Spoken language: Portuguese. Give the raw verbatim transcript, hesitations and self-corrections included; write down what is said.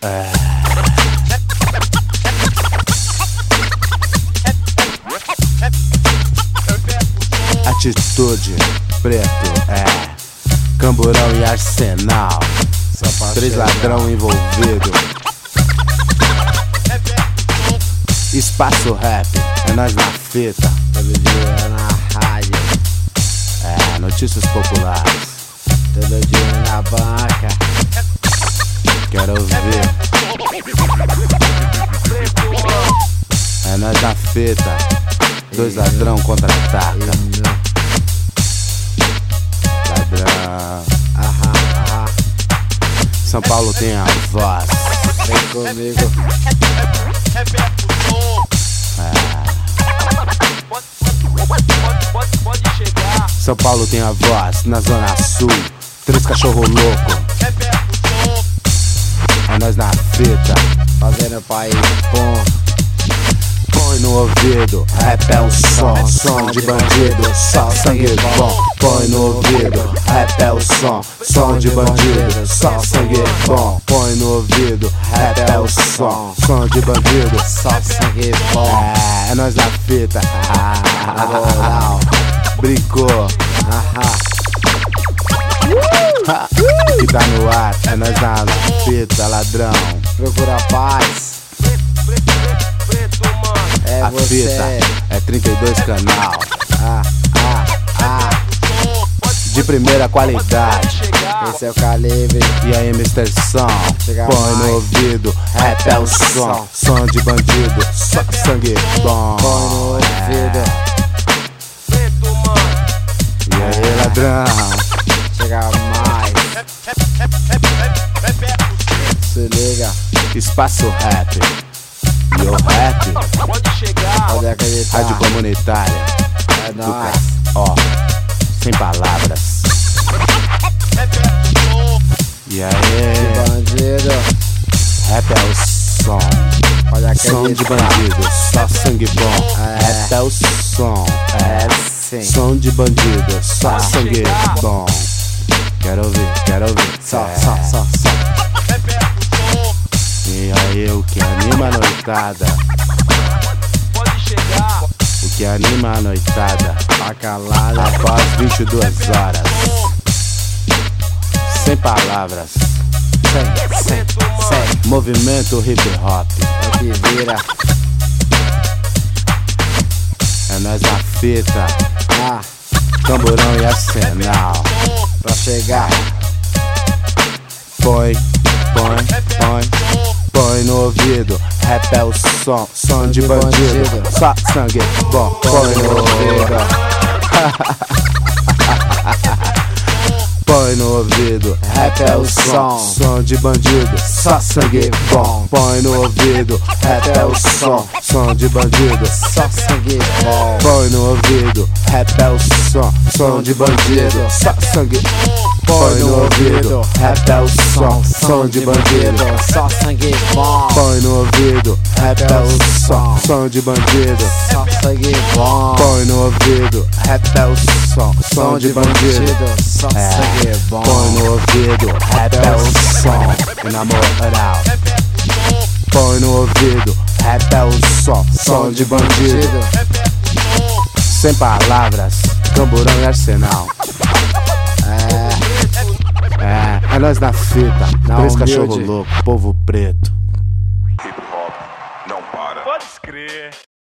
É. Atitude, preto, é. Camburão e Arsenal. Três ladrão envolvido. Espaço rap, é nós na fita. Todo dia na rádio, É, notícias populares. todo dia na banca. Quero ouvir. É nós na fita. Dois ladrão contra-ataca. Ladrão. Aham, aham. São Paulo tem a voz. Vem comigo. São Paulo tem a voz na Zona Sul. Três cachorro louco. É nós na fita. Fazendo país bom. Põe no ouvido, rap é o som, som de bandido, só sangue bom. Põe no ouvido, rap é o som, som de bandido, só sangue bom. Põe no ouvido, rap é o som, som de bandido, Só sangue bom. é, é nós na fita. Na moral. Brincou, Aham. que tá no ar, é nós na fita, ladrão. Procura paz. É A você. fita é trinta e dois canal, Ah, ah, ah. de primeira qualidade. Esse é o calibre. E aí, mister Som, Chega põe mais. no ouvido, rap é o som, som de bandido, só sangue bom. Põe no ouvido. E aí, ladrão, Chega mais. Se liga. espaço rap. E o rap, Pode acreditar. rádio comunitária, É do nóis. ca- ó, sem palavras. E aí, Bandido. rap é o som, Pode acreditar. som de bandido, só sangue bom. É. Rap é o som, É é. sim. Som de bandido, só sangue bom. Quero ouvir, quero ouvir. Só, É. só, só, só. E aí, o que anima a noitada? O que anima a noitada? Tá calada. Após vinte e duas horas. Sem palavras. Sem, sem, sem. Movimento hip hop. É que vira. É nós na fita. Ah, Camburão e Arsenal. pra chegar. Põe, põe, põe. Põe no ouvido, rap é o som, som de bandido, só sangue bom. Põe no ouvido, põe no ouvido, rap é o som, som de bandido, só sangue bom. Põe no ouvido, rap é o som, som de bandido, Só sangue bom. põe no ouvido, rap é o som, som de bandido, só sangue. Põe no ouvido, rap é o som, som de bandido. Só sangue bom. Põe no ouvido, rap é o som, som de bandido. Só sangue bom. Põe no ouvido, rap é o som, som de bandido. Só É. sangue bom. Põe no ouvido, rap é o som, e na moral. Põe no ouvido, rap é o som, som de bandido. Sem palavras, Camburão e Arsenal. É, É, é nós na fita, Na três humilde. cachorro louco, povo preto. Hip hop não para. Pode escrever.